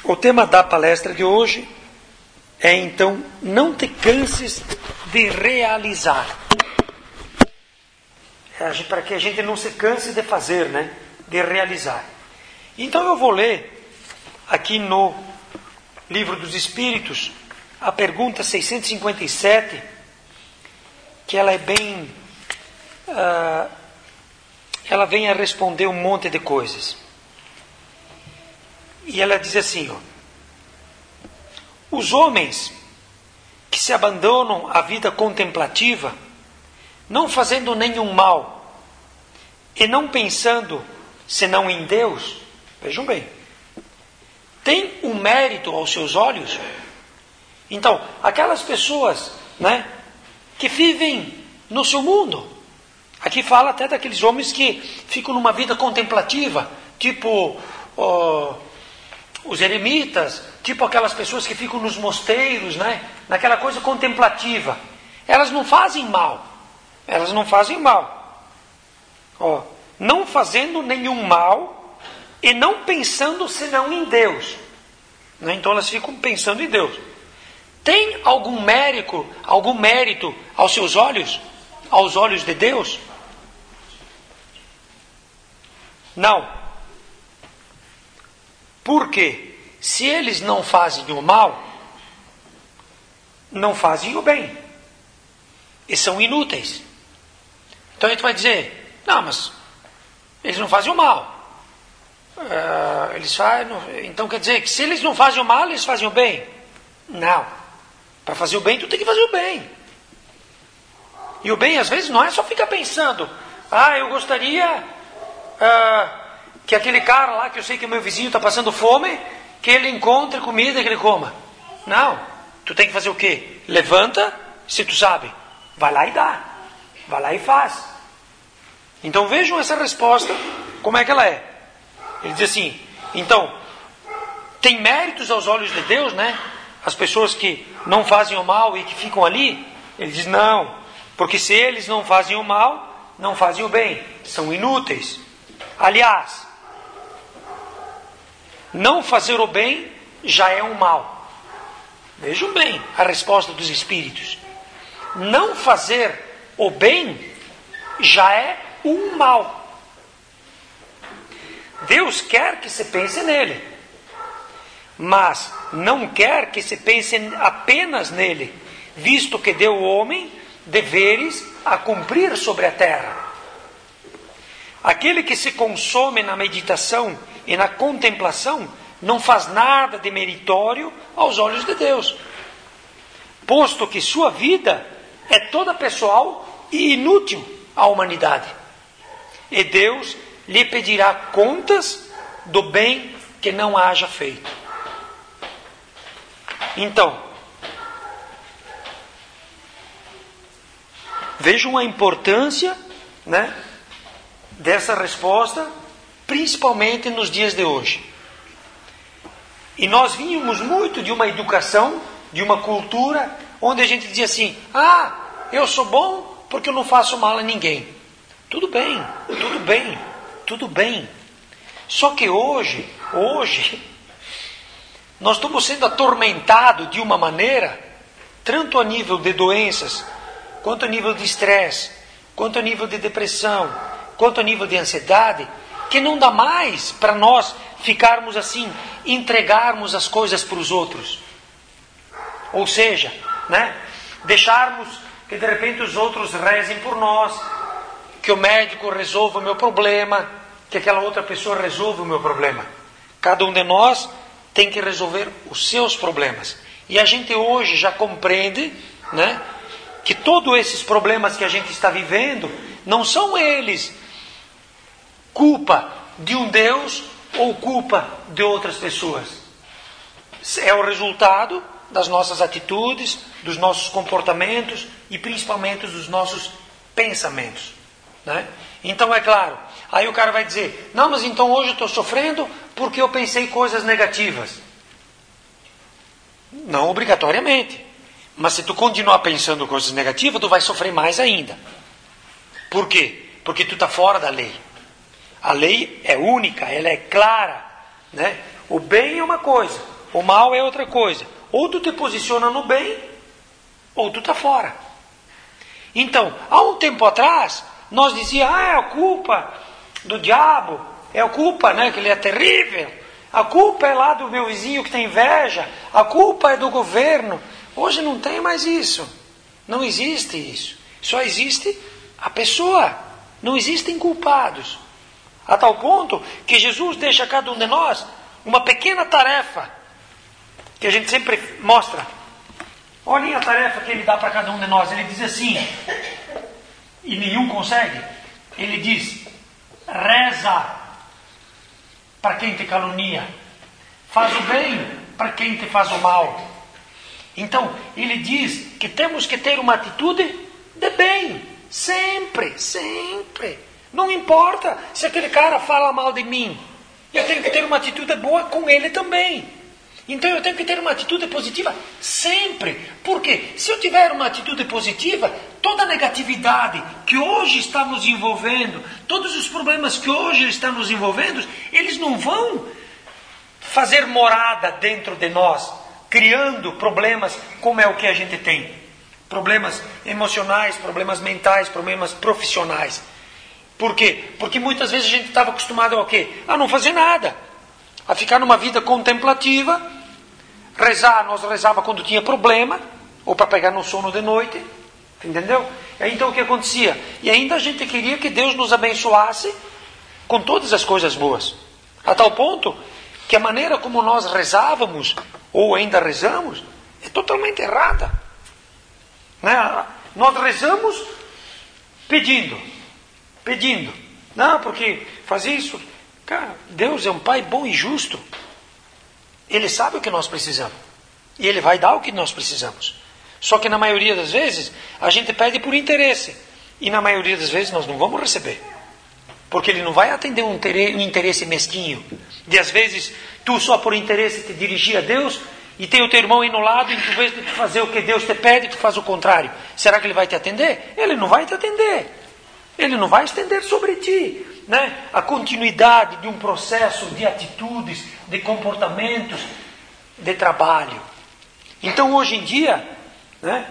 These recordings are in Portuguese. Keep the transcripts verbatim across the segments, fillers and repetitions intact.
O tema da palestra de hoje é, então, não te canses de realizar. É, para que a gente não se canse de fazer, né? De realizar. Então eu vou ler aqui no Livro dos Espíritos a pergunta seiscentos e cinquenta e sete, que ela é bem... Uh, ela vem a responder um monte de coisas. E ela diz assim, ó, os homens que se abandonam à vida contemplativa, não fazendo nenhum mal, e não pensando senão em Deus, vejam bem, tem um mérito aos seus olhos. Então, aquelas pessoas, né, que vivem no seu mundo, aqui fala até daqueles homens que ficam numa vida contemplativa, tipo oh, os eremitas, tipo aquelas pessoas que ficam nos mosteiros, né, naquela coisa contemplativa. Elas não fazem mal, elas não fazem mal, oh, não fazendo nenhum mal e não pensando senão em Deus, né? Então elas ficam pensando em Deus. Tem algum mérito, algum mérito aos seus olhos, aos olhos de Deus? Não. Por quê? Se eles não fazem o mal, não fazem o bem. E são inúteis. Então a gente vai dizer, não, mas eles não fazem o mal. Uh, eles fazem, então quer dizer que se eles não fazem o mal, eles fazem o bem? Não. Para fazer o bem, tu tem que fazer o bem. E o bem, às vezes, não é só ficar pensando, ah, eu gostaria uh, que aquele cara lá, que eu sei que o meu vizinho está passando fome, que ele encontre comida e que ele coma. Não. Tu tem que fazer o quê? Levanta, se tu sabe, vai lá e dá. Vai lá e faz. Então vejam essa resposta, como é que ela é. Ele diz assim, então, tem méritos aos olhos de Deus, né? As pessoas que não fazem o mal e que ficam ali, ele diz, não, porque se eles não fazem o mal, não fazem o bem, são inúteis. Aliás, não fazer o bem já é um mal. Vejam bem a resposta dos Espíritos. Não fazer o bem já é um mal. Deus quer que se pense nele, mas não quer que se pense apenas nele, visto que deu ao homem deveres a cumprir sobre a terra. Aquele que se consome na meditação e na contemplação não faz nada de meritório aos olhos de Deus, posto que sua vida é toda pessoal e inútil à humanidade. E Deus lhe pedirá contas do bem que não haja feito. Então, vejam a importância, né, dessa resposta, principalmente nos dias de hoje. E nós vínhamos muito de uma educação, de uma cultura, onde a gente dizia assim, ah, eu sou bom porque eu não faço mal a ninguém. Tudo bem, tudo bem, tudo bem. Só que hoje, hoje, nós estamos sendo atormentados de uma maneira, tanto a nível de doenças, quanto a nível de estresse, quanto a nível de depressão, quanto a nível de ansiedade, que não dá mais para nós ficarmos assim, entregarmos as coisas para os outros. Ou seja, né, deixarmos que de repente os outros rezem por nós, que o médico resolva o meu problema, que aquela outra pessoa resolva o meu problema. Cada um de nós tem que resolver os seus problemas. E a gente hoje já compreende, né, que todos esses problemas que a gente está vivendo, não são eles culpa de um Deus ou culpa de outras pessoas. É o resultado das nossas atitudes, dos nossos comportamentos e principalmente dos nossos pensamentos, né? Então é claro, aí o cara vai dizer, não, mas então hoje eu estou sofrendo porque eu pensei coisas negativas. Não obrigatoriamente. Mas se tu continuar pensando coisas negativas, tu vai sofrer mais ainda. Por quê? Porque tu está fora da lei. A lei é única, ela é clara, né? O bem é uma coisa, O mal é outra coisa. Ou tu te posiciona no bem, ou tu está fora. Então, há um tempo atrás, nós dizíamos, ah, é a culpa do diabo, é a culpa, né, que ele é terrível, a culpa é lá do meu vizinho que tem inveja, a culpa é do governo. Hoje não tem mais isso. Não existe isso. Só existe a pessoa. Não existem culpados. A tal ponto que Jesus deixa a cada um de nós uma pequena tarefa, que a gente sempre mostra. Olhem a tarefa que ele dá para cada um de nós. Ele diz assim, e nenhum consegue. Ele diz, reza para quem te calunia, faz o bem para quem te faz o mal. Então, ele diz que temos que ter uma atitude de bem, sempre, sempre. Não importa se aquele cara fala mal de mim, eu tenho que ter uma atitude boa com ele também. Então eu tenho que ter uma atitude positiva sempre. Porque se eu tiver uma atitude positiva, toda a negatividade que hoje está nos envolvendo, todos os problemas que hoje estão nos envolvendo, eles não vão fazer morada dentro de nós, criando problemas como é o que a gente tem. Problemas emocionais, problemas mentais, problemas profissionais. Por quê? Porque muitas vezes a gente estava acostumado a quê? A não fazer nada. A ficar numa vida contemplativa, rezar, nós rezava quando tinha problema, ou para pegar no sono de noite, entendeu? E aí, então o que acontecia? E ainda a gente queria que Deus nos abençoasse com todas as coisas boas, a tal ponto que a maneira como nós rezávamos, ou ainda rezamos, é totalmente errada, né? Nós rezamos pedindo, pedindo, não, porque faz isso. Cara, Deus é um Pai bom e justo. Ele sabe o que nós precisamos. E Ele vai dar o que nós precisamos. Só que na maioria das vezes, a gente pede por interesse. E na maioria das vezes nós não vamos receber. Porque Ele não vai atender um interesse mesquinho. De às vezes, tu só por interesse te dirigir a Deus, e tem o teu irmão aí no lado, e tu vez de fazer o que Deus te pede, tu faz o contrário. Será que Ele vai te atender? Ele não vai te atender. Ele não vai estender sobre ti. Né? A continuidade de um processo de atitudes, de comportamentos, de trabalho. Então hoje em dia, né,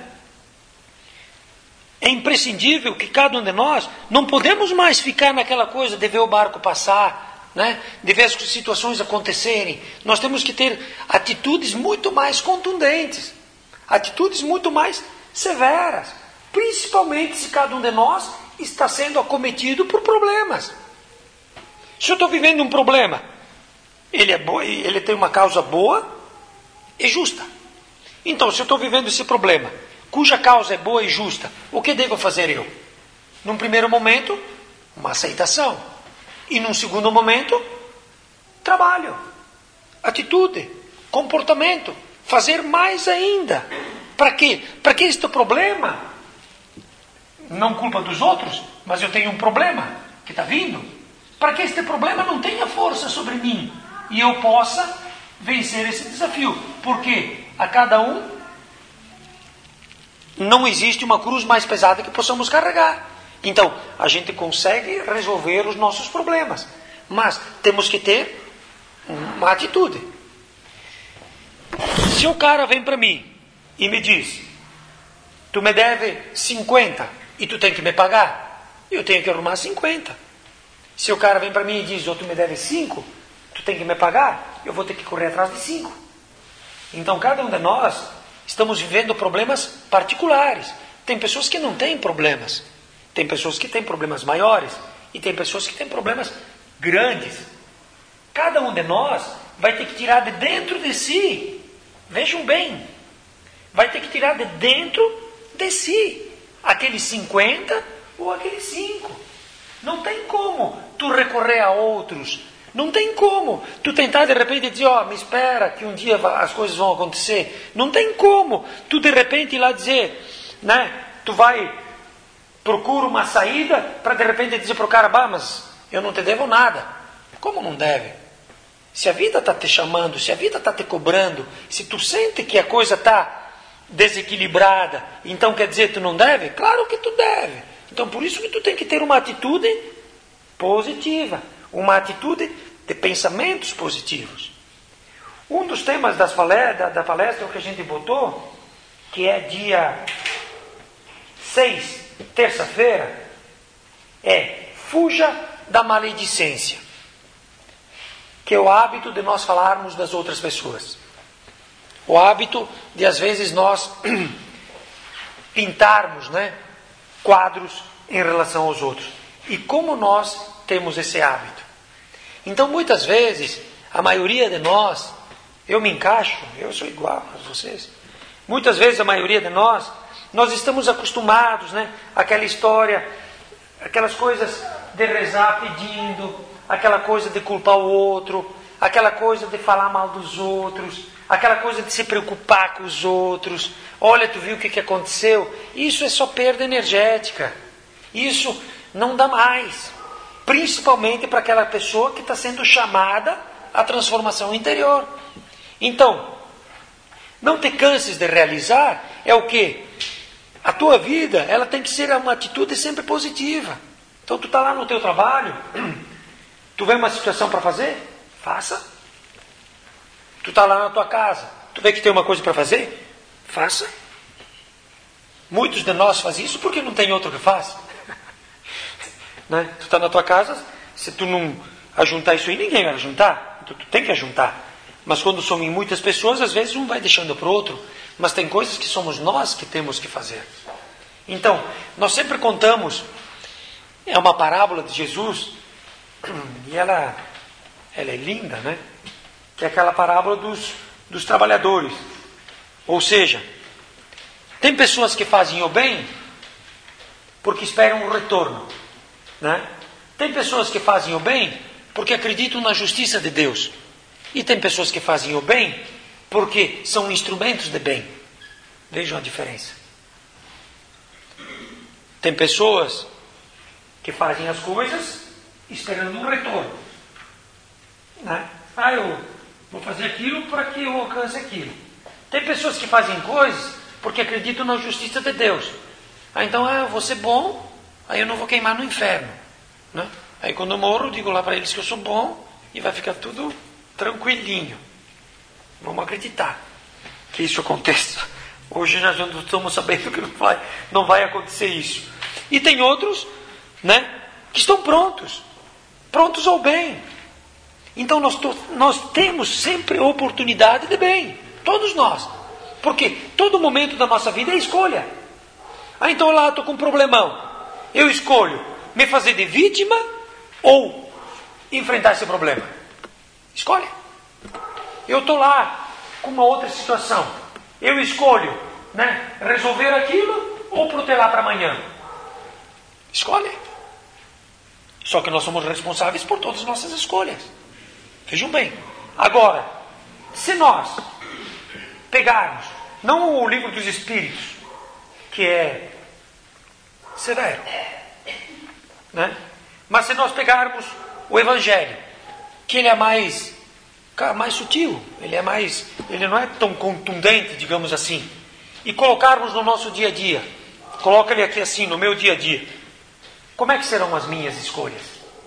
é imprescindível que cada um de nós não podemos mais ficar naquela coisa de ver o barco passar, né, de ver as situações acontecerem. Nós temos que ter atitudes muito mais contundentes, atitudes muito mais severas, principalmente se cada um de nós está sendo acometido por problemas. Se eu estou vivendo um problema, ele, é bo- ele tem uma causa boa e justa. Então, se eu estou vivendo esse problema, cuja causa é boa e justa, o que devo fazer eu? Num primeiro momento, uma aceitação. E num segundo momento, trabalho, atitude, comportamento, fazer mais ainda. Para quê? Para que este problema, não culpa dos outros, mas eu tenho um problema que está vindo, para que este problema não tenha força sobre mim e eu possa vencer esse desafio. Porque a cada um não existe uma cruz mais pesada que possamos carregar. Então, a gente consegue resolver os nossos problemas, mas temos que ter uma atitude. Se o cara vem para mim e me diz, tu me deve cinquenta e tu tem que me pagar, eu tenho que arrumar cinquenta. Se o cara vem para mim e diz, oh, tu me deve cinco, tu tem que me pagar, eu vou ter que correr atrás de cinco. Então, cada um de nós estamos vivendo problemas particulares. Tem pessoas que não têm problemas. Tem pessoas que têm problemas maiores. E tem pessoas que têm problemas grandes. Cada um de nós vai ter que tirar de dentro de si. Vejam bem. Vai ter que tirar de dentro de si. Aqueles cinquenta ou aqueles cinco. Não tem como tu recorrer a outros. Não tem como tu tentar de repente dizer, ó, oh, me espera que um dia as coisas vão acontecer. Não tem como tu de repente ir lá dizer, né? Tu vai, procura uma saída para de repente dizer para o cara, bah, mas eu não te devo nada. Como não deve? Se a vida está te chamando, se a vida está te cobrando, se tu sente que a coisa está desequilibrada, então quer dizer tu não deve? Claro que tu deve. Então, por isso que tu tem que ter uma atitude positiva, uma atitude de pensamentos positivos. Um dos temas das pale- da, da palestra que a gente botou, que é dia seis, terça-feira, é fuja da maledicência, que é o hábito de nós falarmos das outras pessoas. O hábito de, às vezes, nós pintarmos, né, quadros em relação aos outros. E como nós temos esse hábito? Então, muitas vezes, a maioria de nós, eu me encaixo, eu sou igual a vocês. Muitas vezes, a maioria de nós, nós estamos acostumados, né, àquela história, aquelas coisas de rezar pedindo, aquela coisa de culpar o outro, aquela coisa de falar mal dos outros, aquela coisa de se preocupar com os outros. Olha, tu viu o que, que aconteceu? Isso é só perda energética. Isso não dá mais. Principalmente para aquela pessoa que está sendo chamada à transformação interior. Então, não te canses de realizar é o quê? A tua vida, ela tem que ser uma atitude sempre positiva. Então, tu está lá no teu trabalho, tu vê uma situação para fazer? Faça. Tu está lá na tua casa, tu vê que tem uma coisa para fazer? Faça. Muitos de nós fazem isso porque não tem outro que faça. Né? Tu está na tua casa, se tu não ajuntar isso aí, ninguém vai ajuntar. Então, tu tem que ajuntar. Mas quando somos muitas pessoas, às vezes um vai deixando para o outro. Mas tem coisas que somos nós que temos que fazer. Então, nós sempre contamos, é uma parábola de Jesus, e ela, ela é linda, né? Que é aquela parábola dos, dos trabalhadores. Ou seja, tem pessoas que fazem o bem porque esperam o retorno, né? Tem pessoas que fazem o bem porque acreditam na justiça de Deus. E tem pessoas que fazem o bem porque são instrumentos de bem. Vejam a diferença. Tem pessoas que fazem as coisas esperando um retorno, né? Ah, eu vou fazer aquilo para que eu alcance aquilo. Tem pessoas que fazem coisas porque acreditam na justiça de Deus. Ah, então ah, eu vou ser bom, aí eu não vou queimar no inferno, né? Aí quando eu morro, eu digo lá para eles que eu sou bom e vai ficar tudo tranquilinho. Vamos acreditar que isso aconteça. Hoje nós já estamos sabendo que não vai, não vai acontecer isso. E tem outros, né, que estão prontos. Prontos ao bem. Então nós, nós temos sempre oportunidade de bem. Todos nós. Porque todo momento da nossa vida é escolha. Ah, então lá estou com um problemão. Eu escolho me fazer de vítima ou enfrentar esse problema. Escolha. Eu estou lá com uma outra situação. Eu escolho, né, resolver aquilo ou protelar para amanhã. Escolhe. Só que nós somos responsáveis por todas as nossas escolhas. Vejam bem. Agora, se nós pegarmos, não o livro dos Espíritos, que é severo, né? Mas se nós pegarmos o Evangelho, que ele é mais, mais sutil, ele é mais, ele não é tão contundente, digamos assim, e colocarmos no nosso dia a dia, coloca ele aqui assim, no meu dia a dia, como é que serão as minhas escolhas?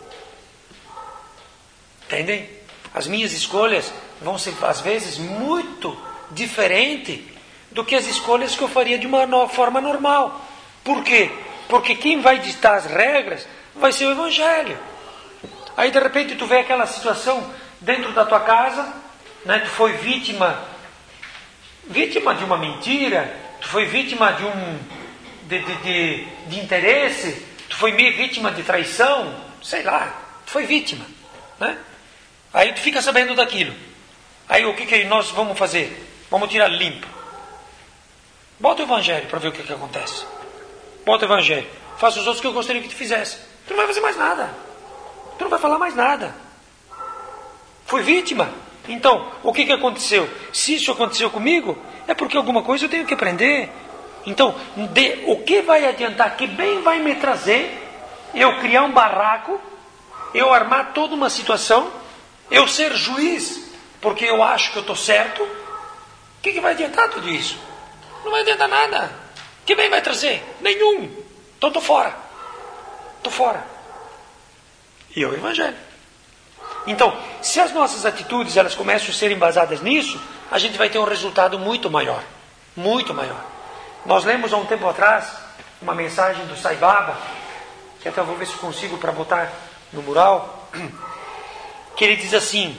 Entendem? As minhas escolhas vão ser, às vezes, muito diferentes do que as escolhas que eu faria de uma forma normal. Por quê? Porque quem vai ditar as regras vai ser o Evangelho. Aí, de repente, tu vê aquela situação dentro da tua casa, né? Tu foi vítima, vítima de uma mentira, tu foi vítima de um de, de, de, de interesse, tu foi vítima de traição, sei lá, tu foi vítima, né? Aí tu fica sabendo daquilo. Aí o que, que nós vamos fazer? Vamos tirar limpo. Bota o Evangelho para ver o que, que acontece. Bota o Evangelho. Faça os outros que eu gostaria que tu fizesse. Tu não vai fazer mais nada. Tu não vai falar mais nada. Foi vítima. Então, o que, que aconteceu? Se isso aconteceu comigo, é porque alguma coisa eu tenho que aprender. Então, de, o que vai adiantar? Que bem vai me trazer eu criar um barraco, eu armar toda uma situação, eu ser juiz, porque eu acho que eu estou certo? O que, que vai adiantar tudo isso? Não vai adiantar nada. Que bem vai trazer? Nenhum. Então estou fora. Estou fora. E é o Evangelho. Então, se as nossas atitudes elas começam a ser embasadas nisso, a gente vai ter um resultado muito maior. Muito maior. Nós lemos há um tempo atrás uma mensagem do Sai Baba, que até vou ver se consigo para botar no mural, que ele diz assim,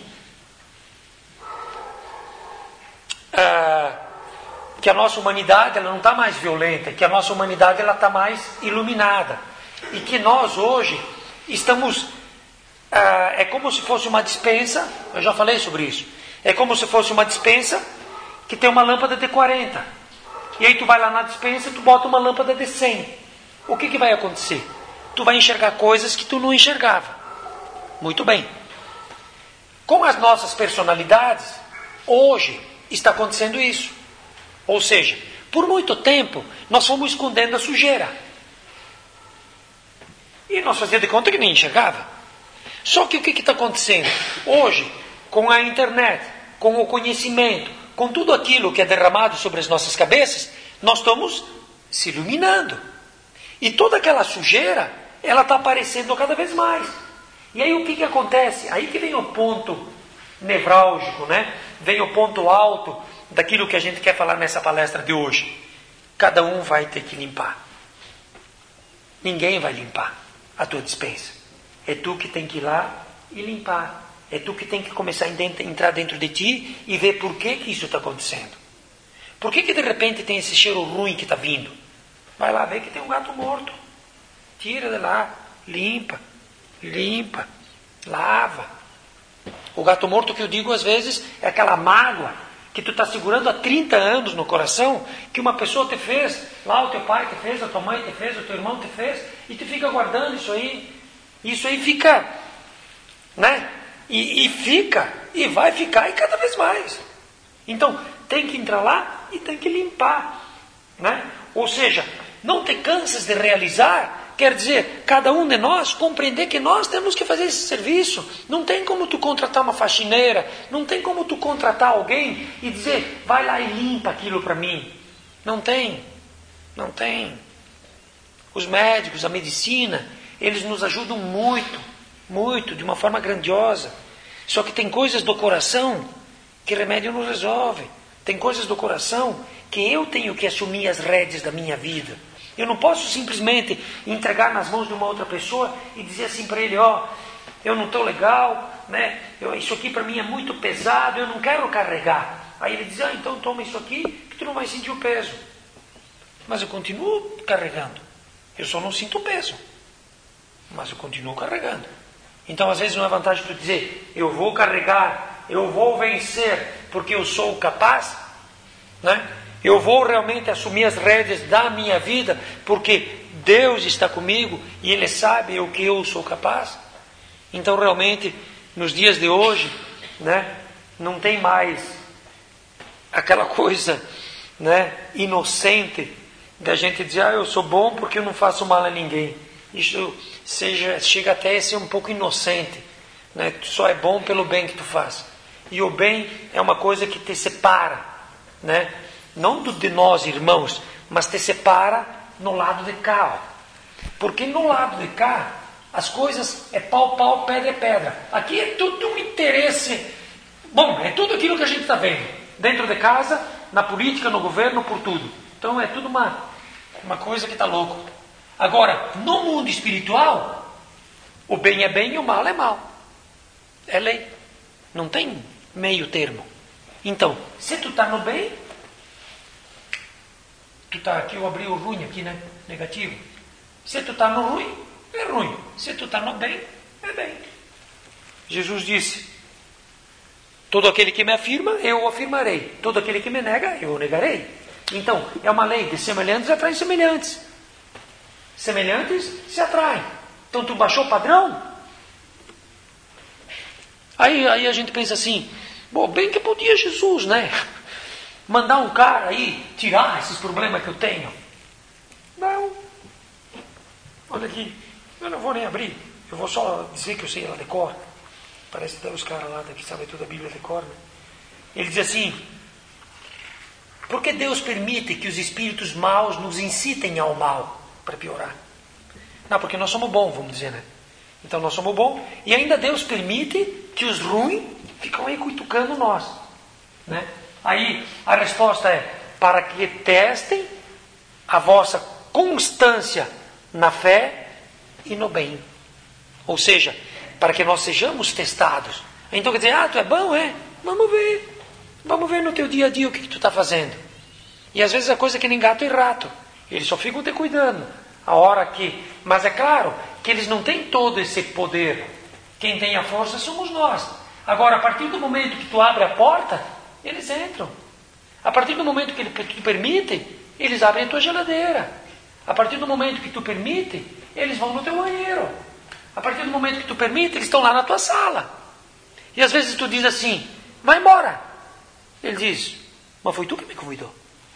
ah, que a nossa humanidade ela não está mais violenta, que a nossa humanidade ela está mais iluminada. E que nós hoje estamos... Ah, é como se fosse uma despensa, eu já falei sobre isso, é como se fosse uma despensa que tem uma lâmpada de quarenta. E aí tu vai lá na despensa e tu bota uma lâmpada de cem. O que, que vai acontecer? Tu vai enxergar coisas que tu não enxergava. Muito bem. Com as nossas personalidades, hoje está acontecendo isso. Ou seja, por muito tempo, nós fomos escondendo a sujeira. E nós fazíamos de conta que nem enxergava. Só que o que está acontecendo? Hoje, com a internet, com o conhecimento, com tudo aquilo que é derramado sobre as nossas cabeças, nós estamos se iluminando. E toda aquela sujeira, ela está aparecendo cada vez mais. E aí o que, que acontece? Aí que vem o ponto nevrálgico, né? Vem o ponto alto daquilo que a gente quer falar nessa palestra de hoje. Cada um vai ter que limpar. Ninguém vai limpar a tua despensa. É tu que tem que ir lá e limpar. É tu que tem que começar a entrar dentro de ti e ver por que, que isso está acontecendo. Por que, que de repente tem esse cheiro ruim que está vindo? Vai lá ver que tem um gato morto. Tira de lá, limpa, limpa, lava. O gato morto que eu digo às vezes é aquela mágoa que tu está segurando há trinta anos no coração, que uma pessoa te fez, lá o teu pai te fez, a tua mãe te fez, o teu irmão te fez, e tu fica guardando isso aí. Isso aí fica, né? E, e fica, e vai ficar, e cada vez mais. Então, tem que entrar lá e tem que limpar, né? Ou seja, não te cansas de realizar, quer dizer, cada um de nós compreender que nós temos que fazer esse serviço. Não tem como tu contratar uma faxineira, não tem como tu contratar alguém e dizer, vai lá e limpa aquilo para mim. Não tem, não tem. Os médicos, a medicina, eles nos ajudam muito, muito, de uma forma grandiosa. Só que tem coisas do coração que remédio não resolve. Tem coisas do coração que eu tenho que assumir as rédeas da minha vida. Eu não posso simplesmente entregar nas mãos de uma outra pessoa e dizer assim para ele, ó, oh, eu não estou legal, né? Eu, isso aqui para mim é muito pesado, eu não quero carregar. Aí ele diz, ah, então toma isso aqui que tu não vai sentir o peso. Mas eu continuo carregando. Eu só não sinto o peso. Mas eu continuo carregando. Então às vezes não é vantagem tu dizer, eu vou carregar, eu vou vencer, porque eu sou capaz, né? Eu vou realmente assumir as rédeas da minha vida, porque Deus está comigo e Ele sabe o que eu sou capaz. Então realmente, nos dias de hoje, né, não tem mais aquela coisa, né, inocente da gente dizer, ah, eu sou bom porque eu não faço mal a ninguém. Isso seja, chega até a ser um pouco inocente, né? Tu só é bom pelo bem que tu faz. E o bem é uma coisa que te separa, né? Não do, de nós irmãos, mas te separa no lado de cá. Ó. Porque no lado de cá, as coisas é pau, pau, pedra é pedra. Aqui é tudo um interesse. Bom, é tudo aquilo que a gente está vendo. Dentro de casa, na política, no governo, por tudo. Então é tudo uma, uma coisa que está louco. Agora, no mundo espiritual, o bem é bem e o mal é mal. É lei. Não tem meio termo. Então, se tu está no bem, tu está aqui, eu abri o ruim aqui, né? Negativo. Se tu está no ruim, é ruim. Se tu está no bem, é bem. Jesus disse, todo aquele que me afirma, eu o afirmarei. Todo aquele que me nega, eu o negarei. Então, é uma lei de semelhantes atrai semelhantes. Semelhantes se atraem. Então tu baixou o padrão? Aí, aí a gente pensa assim, bom, bem que podia Jesus, né? Mandar um cara aí tirar esses problemas que eu tenho. Não. Olha aqui, eu não vou nem abrir. Eu vou só dizer que eu sei ela de cor. Parece que os caras lá que sabem toda a Bíblia de cor, né? Ele diz assim, por que Deus permite que os espíritos maus nos incitem ao mal? Para piorar. Não, porque nós somos bons, vamos dizer, né? Então nós somos bons. E ainda Deus permite que os ruins ficam aí cutucando nós, né? Aí a resposta é: para que testem a vossa constância na fé e no bem. Ou seja, para que nós sejamos testados. Então quer dizer, ah, tu é bom, é? Vamos ver. Vamos ver no teu dia a dia o que, que tu está fazendo. E às vezes a coisa é que nem gato e rato. Eles só ficam te cuidando. A hora que... Mas é claro que eles não têm todo esse poder. Quem tem a força somos nós. Agora, a partir do momento que tu abre a porta, eles entram. A partir do momento que tu permite, eles abrem a tua geladeira. A partir do momento que tu permite, eles vão no teu banheiro. A partir do momento que tu permite, eles estão lá na tua sala. E às vezes tu diz assim, vai embora. Ele diz, mas foi tu que me convidou.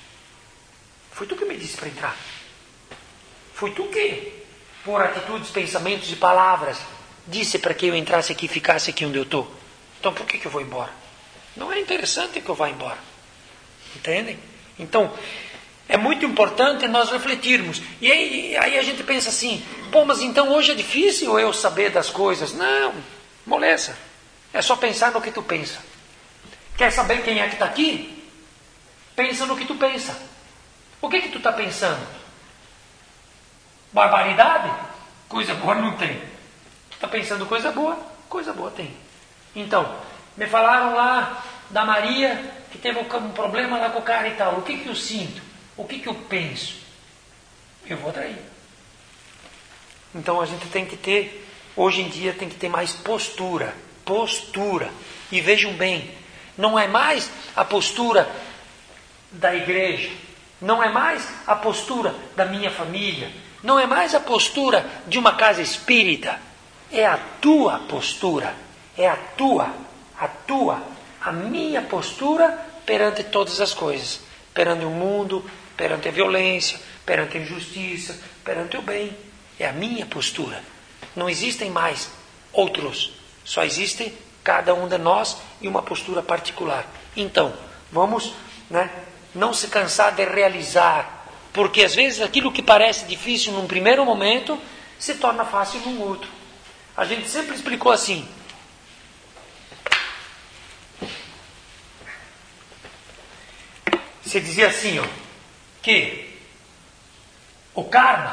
Foi tu que me disse para entrar. Foi tu que, por atitudes, pensamentos e palavras, disse para que eu entrasse aqui e ficasse aqui onde eu estou. Então por que, que eu vou embora? Não é interessante que eu vá embora. Entendem? Então, é muito importante nós refletirmos. E aí, aí a gente pensa assim, pô, mas então hoje é difícil eu saber das coisas. Não, moleza. É só pensar no que tu pensa. Quer saber quem é que está aqui? Pensa no que tu pensa. O que que tu está pensando? Barbaridade? Coisa boa não tem. Tu está pensando coisa boa? Coisa boa tem. Então, me falaram lá da Maria que teve um problema lá com o cara e tal. O que que eu sinto? O que que eu penso? Eu vou trair. Então a gente tem que ter, hoje em dia tem que ter mais postura. Postura. E vejam bem, não é mais a postura da igreja. Não é mais a postura da minha família. Não é mais a postura de uma casa espírita. É a tua postura. É a tua, a tua, a minha postura perante todas as coisas. Perante o mundo, perante a violência, perante a injustiça, perante o bem. É a minha postura. Não existem mais outros. Só existe cada um de nós e uma postura particular. Então, vamos, né, não se cansar de realizar. Porque às vezes aquilo que parece difícil num primeiro momento se torna fácil num outro. A gente sempre explicou assim. Se dizia assim, ó, que o karma,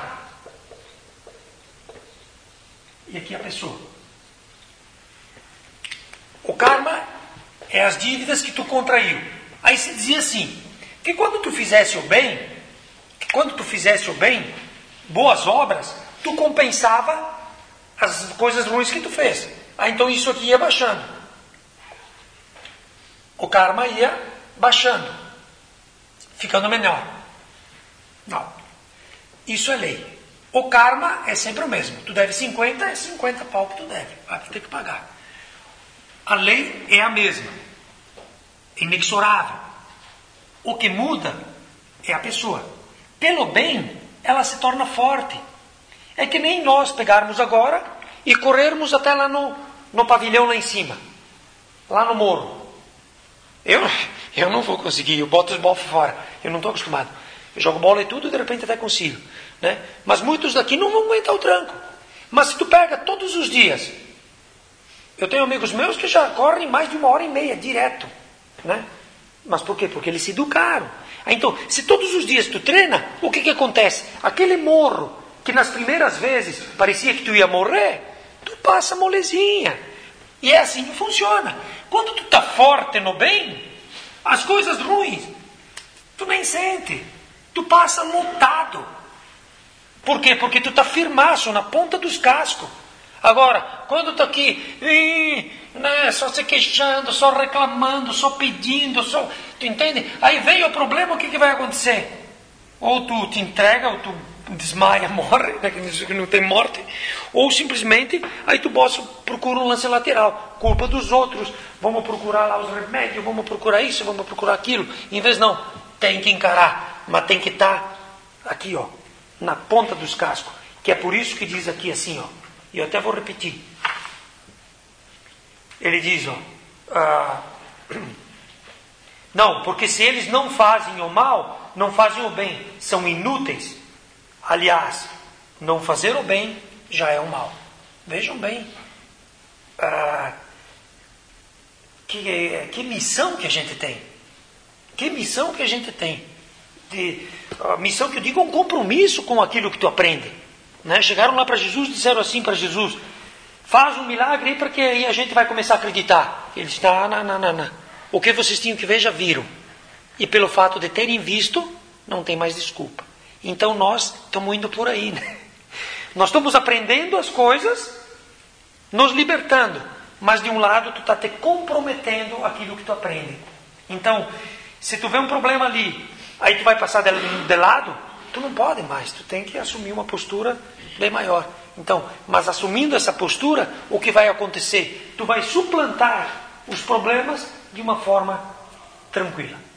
e aqui a pessoa, o karma é as dívidas que tu contraiu. Aí se dizia assim, que quando tu fizesse o bem, que quando tu fizesse o bem, boas obras, tu compensava as coisas ruins que tu fez. Aí então isso aqui ia baixando. O karma ia baixando. Ficando menor. Não. Isso é lei. O karma é sempre o mesmo. Tu deve cinquenta, é cinquenta pau que tu deve. Vai ter que pagar. A lei é a mesma. Inexorável. O que muda é a pessoa. Pelo bem, ela se torna forte. É que nem nós pegarmos agora e corrermos até lá no, no pavilhão lá em cima. Lá no morro. Eu, eu não vou conseguir, eu boto os bofos fora. Eu não estou acostumado. Eu jogo bola e tudo, de repente até consigo. Né? Mas muitos daqui não vão aguentar o tranco. Mas se tu pega todos os dias... Eu tenho amigos meus que já correm mais de uma hora e meia, direto. Né? Mas por quê? Porque eles se educaram. Então, se todos os dias tu treina, o que que acontece? Aquele morro, que nas primeiras vezes parecia que tu ia morrer, tu passa molezinha. E é assim que funciona. Quando tu está forte no bem, as coisas ruins, tu nem sente. Tu passa lotado. Por quê? Porque tu está firmaço na ponta dos cascos. Agora, quando tu aqui, né, só se queixando, só reclamando, só pedindo, só, tu entende? Aí vem o problema, o que, que vai acontecer? Ou tu te entrega, ou tu desmaia, morre, né, que não tem morte, ou simplesmente, aí tu bosta, procura um lance lateral, culpa dos outros, vamos procurar lá os remédios, vamos procurar isso, vamos procurar aquilo. Em vez não, tem que encarar, mas tem que estar aqui, ó, na ponta dos cascos, que é por isso que diz aqui assim, ó. E eu até vou repetir. Ele diz, ó, ah, não, porque se eles não fazem o mal, não fazem o bem, são inúteis. Aliás, não fazer o bem já é o mal. Vejam bem, ah, que, que missão que a gente tem. Que missão que a gente tem. De, a missão que eu digo é um compromisso com aquilo que tu aprende. Né? Chegaram lá para Jesus e disseram assim para Jesus: faz um milagre aí, porque aí a gente vai começar a acreditar. Ele disse: não, não, não, não, não. O que vocês tinham que ver já viram. E pelo fato de terem visto, não tem mais desculpa. Então nós estamos indo por aí. Né? Nós estamos aprendendo as coisas, nos libertando. Mas de um lado tu está te comprometendo aquilo que tu aprende. Então, se tu vê um problema ali, aí tu vai passar de, de lado, tu não pode mais. Tu tem que assumir uma postura bem maior. Então, mas assumindo essa postura, o que vai acontecer? Tu vai suplantar os problemas de uma forma tranquila.